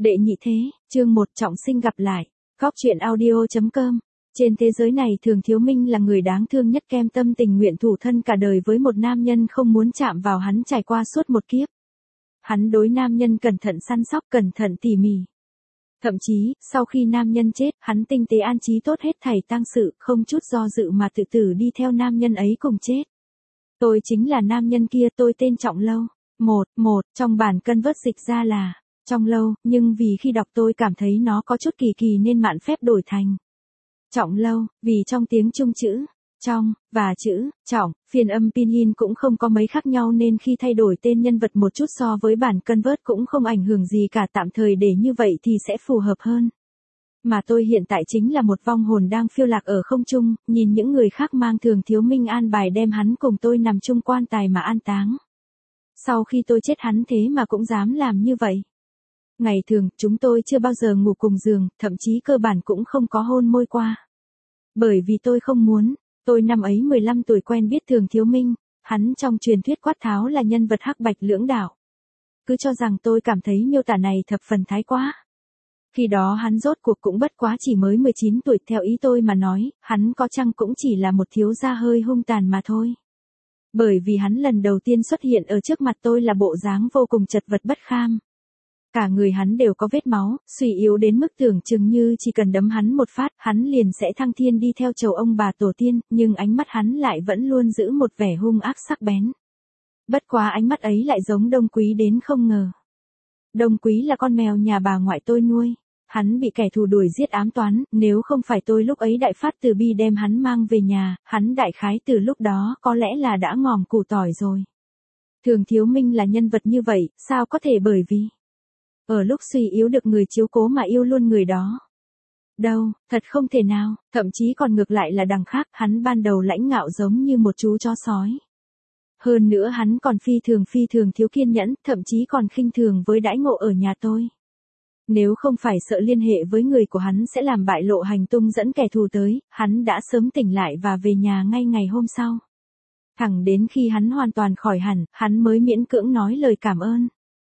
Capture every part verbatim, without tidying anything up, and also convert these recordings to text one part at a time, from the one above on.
Đệ nhị thế, chương một trọng sinh gặp lại. Góc truyện audio chấm com. Trên thế giới này Thường Thiếu Minh là người đáng thương nhất, kem tâm tình nguyện thủ thân cả đời với một nam nhân không muốn chạm vào hắn trải qua suốt một kiếp. Hắn đối nam nhân cẩn thận săn sóc, cẩn thận tỉ mỉ. Thậm chí, sau khi nam nhân chết, hắn tinh tế an trí tốt hết thảy tang sự, không chút do dự mà tự tử đi theo nam nhân ấy cùng chết. Tôi chính là nam nhân kia, tôi tên Trọng Lâu. Một, một, trong bản cân vớt dịch ra là Trong Lâu, nhưng vì khi đọc tôi cảm thấy nó có chút kỳ kỳ nên mạn phép đổi thành Trọng Lâu, vì trong tiếng Trung chữ trong và chữ trọng, phiên âm pinyin cũng không có mấy khác nhau nên khi thay đổi tên nhân vật một chút so với bản convert cũng không ảnh hưởng gì cả, tạm thời để như vậy thì sẽ phù hợp hơn. Mà tôi hiện tại chính là một vong hồn đang phiêu lạc ở không trung, nhìn những người khác mang Thường Thiếu Minh an bài đem hắn cùng tôi nằm chung quan tài mà an táng. Sau khi tôi chết hắn thế mà cũng dám làm như vậy. Ngày thường, chúng tôi chưa bao giờ ngủ cùng giường, thậm chí cơ bản cũng không có hôn môi qua. Bởi vì tôi không muốn. Tôi năm ấy mười lăm tuổi quen biết Thường Thiếu Minh, hắn trong truyền thuyết quát tháo là nhân vật hắc bạch lưỡng đạo. Cứ cho rằng tôi cảm thấy miêu tả này thập phần thái quá. Khi đó hắn rốt cuộc cũng bất quá chỉ mới mười chín tuổi, theo ý tôi mà nói, hắn có chăng cũng chỉ là một thiếu gia hơi hung tàn mà thôi. Bởi vì hắn lần đầu tiên xuất hiện ở trước mặt tôi là bộ dáng vô cùng chật vật bất kham. Cả người hắn đều có vết máu, suy yếu đến mức tưởng chừng như chỉ cần đấm hắn một phát, hắn liền sẽ thăng thiên đi theo chầu ông bà tổ tiên, nhưng ánh mắt hắn lại vẫn luôn giữ một vẻ hung ác sắc bén. Bất quá ánh mắt ấy lại giống Đông Quý đến không ngờ. Đông Quý là con mèo nhà bà ngoại tôi nuôi. Hắn bị kẻ thù đuổi giết ám toán, nếu không phải tôi lúc ấy đại phát từ bi đem hắn mang về nhà, hắn đại khái từ lúc đó có lẽ là đã ngòm củ tỏi rồi. Thường Thiếu Minh là nhân vật như vậy, sao có thể bởi vì ở lúc suy yếu được người chiếu cố mà yêu luôn người đó. Đâu, thật không thể nào, thậm chí còn ngược lại là đằng khác, hắn ban đầu lãnh ngạo giống như một chú chó sói. Hơn nữa hắn còn phi thường phi thường thiếu kiên nhẫn, thậm chí còn khinh thường với đãi ngộ ở nhà tôi. Nếu không phải sợ liên hệ với người của hắn sẽ làm bại lộ hành tung dẫn kẻ thù tới, hắn đã sớm tỉnh lại và về nhà ngay ngày hôm sau. Thẳng đến khi hắn hoàn toàn khỏi hẳn, hắn mới miễn cưỡng nói lời cảm ơn.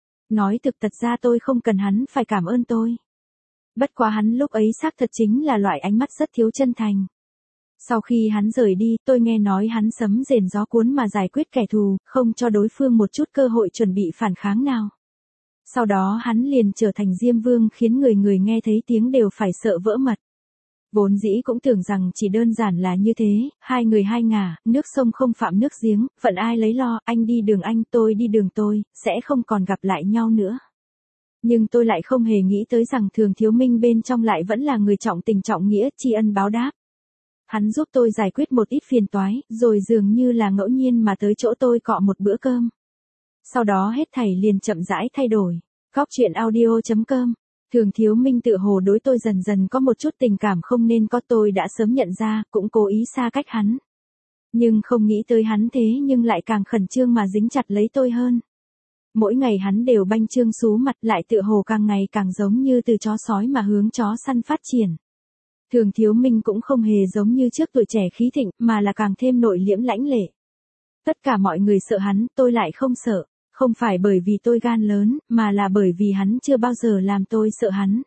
Nói thực thật ra tôi không cần hắn phải cảm ơn tôi. Bất quá hắn lúc ấy xác thật chính là loại ánh mắt rất thiếu chân thành. Sau khi hắn rời đi, tôi nghe nói hắn sấm rền gió cuốn mà giải quyết kẻ thù, không cho đối phương một chút cơ hội chuẩn bị phản kháng nào. Sau đó hắn liền trở thành Diêm Vương khiến người người nghe thấy tiếng đều phải sợ vỡ mật. Vốn dĩ cũng tưởng rằng chỉ đơn giản là như thế, hai người hai ngả, nước sông không phạm nước giếng, phận ai lấy lo, anh đi đường anh, tôi đi đường tôi, sẽ không còn gặp lại nhau nữa. Nhưng tôi lại không hề nghĩ tới rằng Thường Thiếu Minh bên trong lại vẫn là người trọng tình trọng nghĩa, tri ân báo đáp. Hắn giúp tôi giải quyết một ít phiền toái, rồi dường như là ngẫu nhiên mà tới chỗ tôi cọ một bữa cơm. Sau đó hết thảy liền chậm rãi thay đổi. Góc truyện audio chấm com. Thường Thiếu Minh tự hồ đối tôi dần dần có một chút tình cảm không nên có, tôi đã sớm nhận ra, cũng cố ý xa cách hắn. Nhưng không nghĩ tới hắn thế nhưng lại càng khẩn trương mà dính chặt lấy tôi hơn. Mỗi ngày hắn đều banh trương xú mặt, lại tự hồ càng ngày càng giống như từ chó sói mà hướng chó săn phát triển. Thường Thiếu Minh cũng không hề giống như trước tuổi trẻ khí thịnh, mà là càng thêm nội liễm lãnh lệ. Tất cả mọi người sợ hắn, tôi lại không sợ. Không phải bởi vì tôi gan lớn, mà là bởi vì hắn chưa bao giờ làm tôi sợ hắn.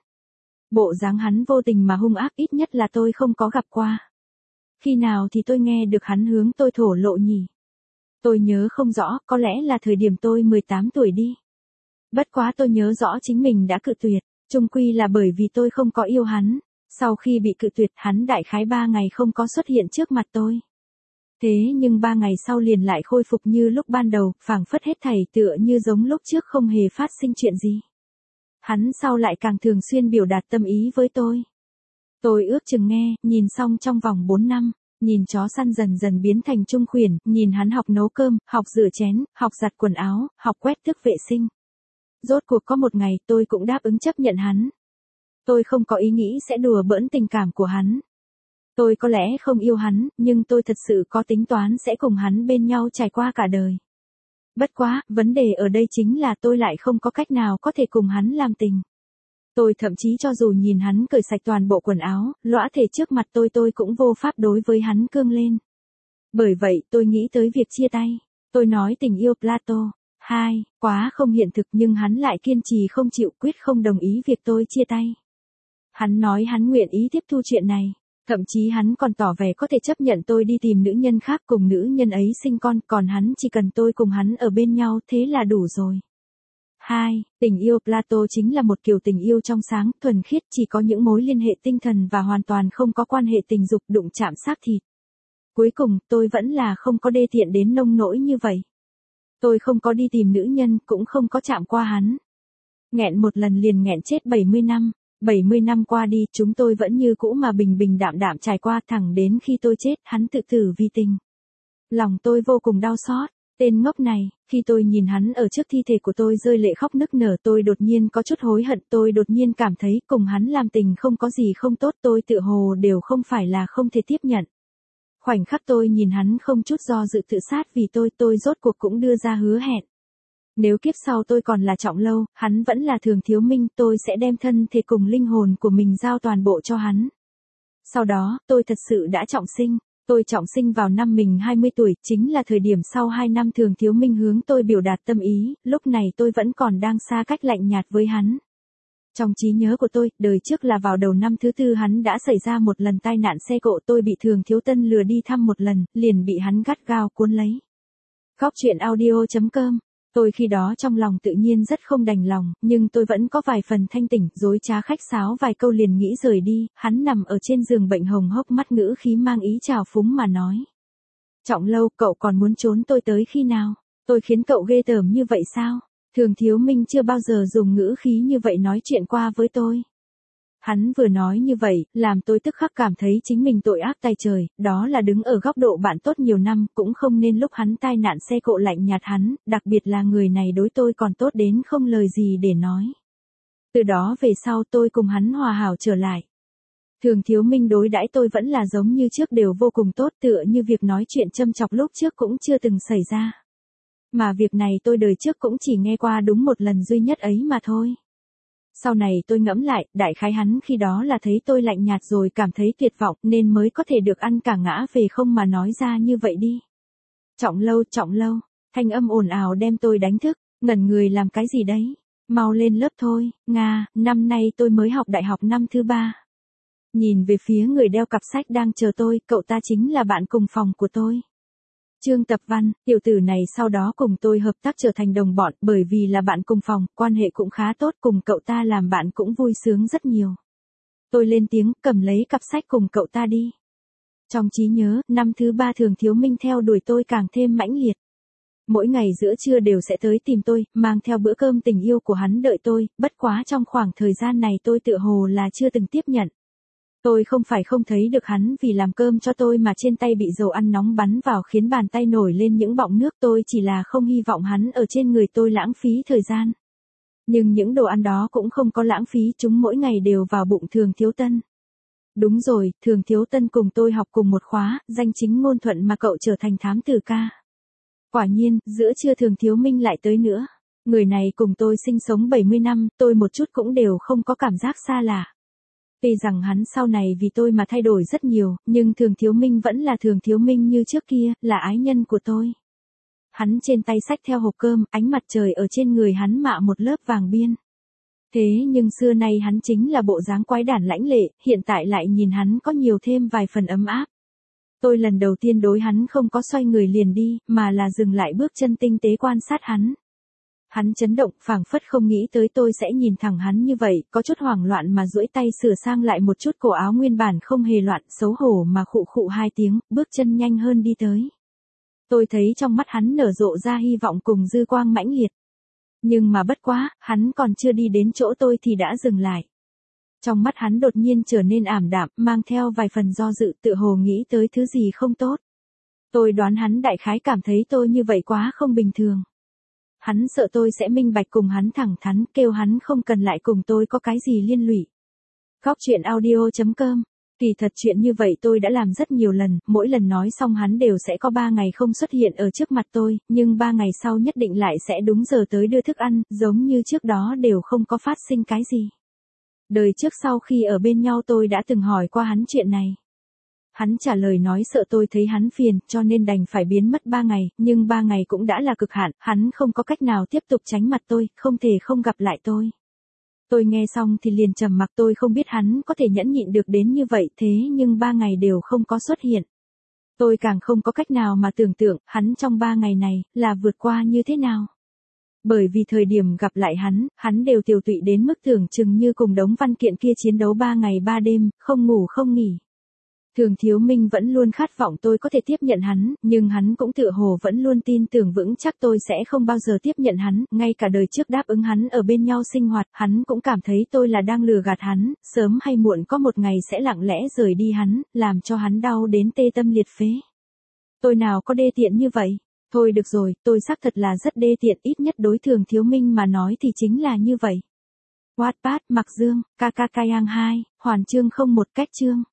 Bộ dáng hắn vô tình mà hung ác ít nhất là tôi không có gặp qua. Khi nào thì tôi nghe được hắn hướng tôi thổ lộ nhỉ? Tôi nhớ không rõ, có lẽ là thời điểm tôi mười tám tuổi đi. Bất quá tôi nhớ rõ chính mình đã cự tuyệt, chung quy là bởi vì tôi không có yêu hắn. Sau khi bị cự tuyệt, hắn đại khái ba ngày không có xuất hiện trước mặt tôi. Thế nhưng ba ngày sau liền lại khôi phục như lúc ban đầu, phảng phất hết thảy tựa như giống lúc trước không hề phát sinh chuyện gì. Hắn sau lại càng thường xuyên biểu đạt tâm ý với tôi. Tôi ước chừng nghe, nhìn xong trong vòng bốn năm, nhìn chó săn dần dần biến thành trung khuyển, nhìn hắn học nấu cơm, học rửa chén, học giặt quần áo, học quét tước vệ sinh. Rốt cuộc có một ngày tôi cũng đáp ứng chấp nhận hắn. Tôi không có ý nghĩ sẽ đùa bỡn tình cảm của hắn. Tôi có lẽ không yêu hắn, nhưng tôi thật sự có tính toán sẽ cùng hắn bên nhau trải qua cả đời. Bất quá, vấn đề ở đây chính là tôi lại không có cách nào có thể cùng hắn làm tình. Tôi thậm chí cho dù nhìn hắn cởi sạch toàn bộ quần áo, lõa thể trước mặt tôi tôi cũng vô pháp đối với hắn cương lên. Bởi vậy tôi nghĩ tới việc chia tay. Tôi nói tình yêu Plato. Hai, quá không hiện thực nhưng hắn lại kiên trì không chịu, quyết không đồng ý việc tôi chia tay. Hắn nói hắn nguyện ý tiếp thu chuyện này. Thậm chí hắn còn tỏ vẻ có thể chấp nhận tôi đi tìm nữ nhân khác cùng nữ nhân ấy sinh con, còn hắn chỉ cần tôi cùng hắn ở bên nhau thế là đủ rồi. Hai, tình yêu Plato chính là một kiểu tình yêu trong sáng, thuần khiết, chỉ có những mối liên hệ tinh thần và hoàn toàn không có quan hệ tình dục đụng chạm xác thịt. Cuối cùng, tôi vẫn là không có đê tiện đến nông nỗi như vậy. Tôi không có đi tìm nữ nhân, cũng không có chạm qua hắn. Nghẹn một lần liền nghẹn chết bảy mươi năm. bảy mươi năm qua đi, chúng tôi vẫn như cũ mà bình bình đạm đạm trải qua, thẳng đến khi tôi chết, hắn tự tử vì tình. Lòng tôi vô cùng đau xót. Tên ngốc này, khi tôi nhìn hắn ở trước thi thể của tôi rơi lệ khóc nức nở, tôi đột nhiên có chút hối hận, tôi đột nhiên cảm thấy cùng hắn làm tình không có gì không tốt, tôi tự hồ đều không phải là không thể tiếp nhận. Khoảnh khắc tôi nhìn hắn không chút do dự tự sát vì tôi, tôi rốt cuộc cũng đưa ra hứa hẹn. Nếu kiếp sau tôi còn là Trọng Lâu, hắn vẫn là Thường Thiếu Minh, tôi sẽ đem thân thể cùng linh hồn của mình giao toàn bộ cho hắn. Sau đó, tôi thật sự đã trọng sinh. Tôi trọng sinh vào năm mình hai mươi tuổi, chính là thời điểm sau hai năm Thường Thiếu Minh hướng tôi biểu đạt tâm ý, lúc này tôi vẫn còn đang xa cách lạnh nhạt với hắn. Trong trí nhớ của tôi, đời trước là vào đầu năm thứ tư hắn đã xảy ra một lần tai nạn xe cộ, tôi bị Thường Thiếu Tân lừa đi thăm một lần, liền bị hắn gắt gao cuốn lấy. Góc truyện audio chấm com. Tôi khi đó trong lòng tự nhiên rất không đành lòng, nhưng tôi vẫn có vài phần thanh tỉnh, dối trá khách sáo vài câu liền nghĩ rời đi, hắn nằm ở trên giường bệnh hồng hốc mắt ngữ khí mang ý trào phúng mà nói. Trọng Lâu, cậu còn muốn trốn tôi tới khi nào? Tôi khiến cậu ghê tởm như vậy sao? Thường Thiếu Minh chưa bao giờ dùng ngữ khí như vậy nói chuyện qua với tôi. Hắn vừa nói như vậy, làm tôi tức khắc cảm thấy chính mình tội ác tày trời, đó là đứng ở góc độ bạn tốt nhiều năm, cũng không nên lúc hắn tai nạn xe cộ lạnh nhạt hắn, đặc biệt là người này đối tôi còn tốt đến không lời gì để nói. Từ đó về sau tôi cùng hắn hòa hảo trở lại. Thường Thiếu Minh đối đãi tôi vẫn là giống như trước, đều vô cùng tốt, tựa như việc nói chuyện châm chọc lúc trước cũng chưa từng xảy ra. Mà việc này tôi đời trước cũng chỉ nghe qua đúng một lần duy nhất ấy mà thôi. Sau này tôi ngẫm lại, đại khái hắn khi đó là thấy tôi lạnh nhạt rồi cảm thấy tuyệt vọng nên mới có thể được ăn cả ngã về không mà nói ra như vậy đi. Trọng Lâu, Trọng Lâu, thanh âm ồn ào đem tôi đánh thức, ngẩn người làm cái gì đấy, mau lên lớp thôi, Nga, năm nay tôi mới học đại học năm thứ ba. Nhìn về phía người đeo cặp sách đang chờ tôi, cậu ta chính là bạn cùng phòng của tôi. Trương Tập Văn, tiểu tử này sau đó cùng tôi hợp tác trở thành đồng bọn, bởi vì là bạn cùng phòng, quan hệ cũng khá tốt, cùng cậu ta làm bạn cũng vui sướng rất nhiều. Tôi lên tiếng, cầm lấy cặp sách cùng cậu ta đi. Trong trí nhớ, năm thứ ba Thường Thiếu Minh theo đuổi tôi càng thêm mãnh liệt. Mỗi ngày giữa trưa đều sẽ tới tìm tôi, mang theo bữa cơm tình yêu của hắn đợi tôi, bất quá trong khoảng thời gian này tôi tựa hồ là chưa từng tiếp nhận. Tôi không phải không thấy được hắn vì làm cơm cho tôi mà trên tay bị dầu ăn nóng bắn vào khiến bàn tay nổi lên những bọng nước, tôi chỉ là không hy vọng hắn ở trên người tôi lãng phí thời gian. Nhưng những đồ ăn đó cũng không có lãng phí, chúng mỗi ngày đều vào bụng Thường Thiếu Tân. Đúng rồi, Thường Thiếu Tân cùng tôi học cùng một khóa, danh chính ngôn thuận mà cậu trở thành thám tử ca. Quả nhiên, giữa trưa Thường Thiếu Minh lại tới nữa. Người này cùng tôi sinh sống bảy mươi năm, tôi một chút cũng đều không có cảm giác xa lạ. Tuy rằng hắn sau này vì tôi mà thay đổi rất nhiều, nhưng Thường Thiếu Minh vẫn là Thường Thiếu Minh như trước kia, là ái nhân của tôi. Hắn trên tay xách theo hộp cơm, ánh mặt trời ở trên người hắn mạ một lớp vàng biên. Thế nhưng xưa nay hắn chính là bộ dáng quái đản lãnh lệ, hiện tại lại nhìn hắn có nhiều thêm vài phần ấm áp. Tôi lần đầu tiên đối hắn không có xoay người liền đi, mà là dừng lại bước chân tinh tế quan sát hắn. Hắn chấn động, phảng phất không nghĩ tới tôi sẽ nhìn thẳng hắn như vậy, có chút hoảng loạn mà duỗi tay sửa sang lại một chút cổ áo nguyên bản không hề loạn, xấu hổ mà khụ khụ hai tiếng, bước chân nhanh hơn đi tới. Tôi thấy trong mắt hắn nở rộ ra hy vọng cùng dư quang mãnh liệt. Nhưng mà bất quá, hắn còn chưa đi đến chỗ tôi thì đã dừng lại. Trong mắt hắn đột nhiên trở nên ảm đạm, mang theo vài phần do dự, tự hồ nghĩ tới thứ gì không tốt. Tôi đoán hắn đại khái cảm thấy tôi như vậy quá không bình thường. Hắn sợ tôi sẽ minh bạch cùng hắn thẳng thắn, kêu hắn không cần lại cùng tôi có cái gì liên lụy. Góc truyện audio chấm com. Kỳ thật chuyện như vậy tôi đã làm rất nhiều lần, mỗi lần nói xong hắn đều sẽ có ba ngày không xuất hiện ở trước mặt tôi, nhưng ba ngày sau nhất định lại sẽ đúng giờ tới đưa thức ăn, giống như trước đó đều không có phát sinh cái gì. Đời trước sau khi ở bên nhau tôi đã từng hỏi qua hắn chuyện này. Hắn trả lời nói sợ tôi thấy hắn phiền, cho nên đành phải biến mất ba ngày, nhưng ba ngày cũng đã là cực hạn, hắn không có cách nào tiếp tục tránh mặt tôi, không thể không gặp lại tôi. Tôi nghe xong thì liền trầm mặc, tôi không biết hắn có thể nhẫn nhịn được đến như vậy, thế nhưng ba ngày đều không có xuất hiện. Tôi càng không có cách nào mà tưởng tượng, hắn trong ba ngày này, là vượt qua như thế nào. Bởi vì thời điểm gặp lại hắn, hắn đều tiều tụy đến mức tưởng chừng như cùng đống văn kiện kia chiến đấu ba ngày ba đêm, không ngủ không nghỉ. Thường Thiếu Minh vẫn luôn khát vọng tôi có thể tiếp nhận hắn, nhưng hắn cũng tựa hồ vẫn luôn tin tưởng vững chắc tôi sẽ không bao giờ tiếp nhận hắn, ngay cả đời trước đáp ứng hắn ở bên nhau sinh hoạt, hắn cũng cảm thấy tôi là đang lừa gạt hắn, sớm hay muộn có một ngày sẽ lặng lẽ rời đi hắn, làm cho hắn đau đến tê tâm liệt phế. Tôi nào có đê tiện như vậy? Thôi được rồi, tôi xác thật là rất đê tiện, ít nhất đối Thường Thiếu Minh mà nói thì chính là như vậy. Wattpad, Mạc Dương, ca ca ca yang hai, Hoàn chương không một cách chương.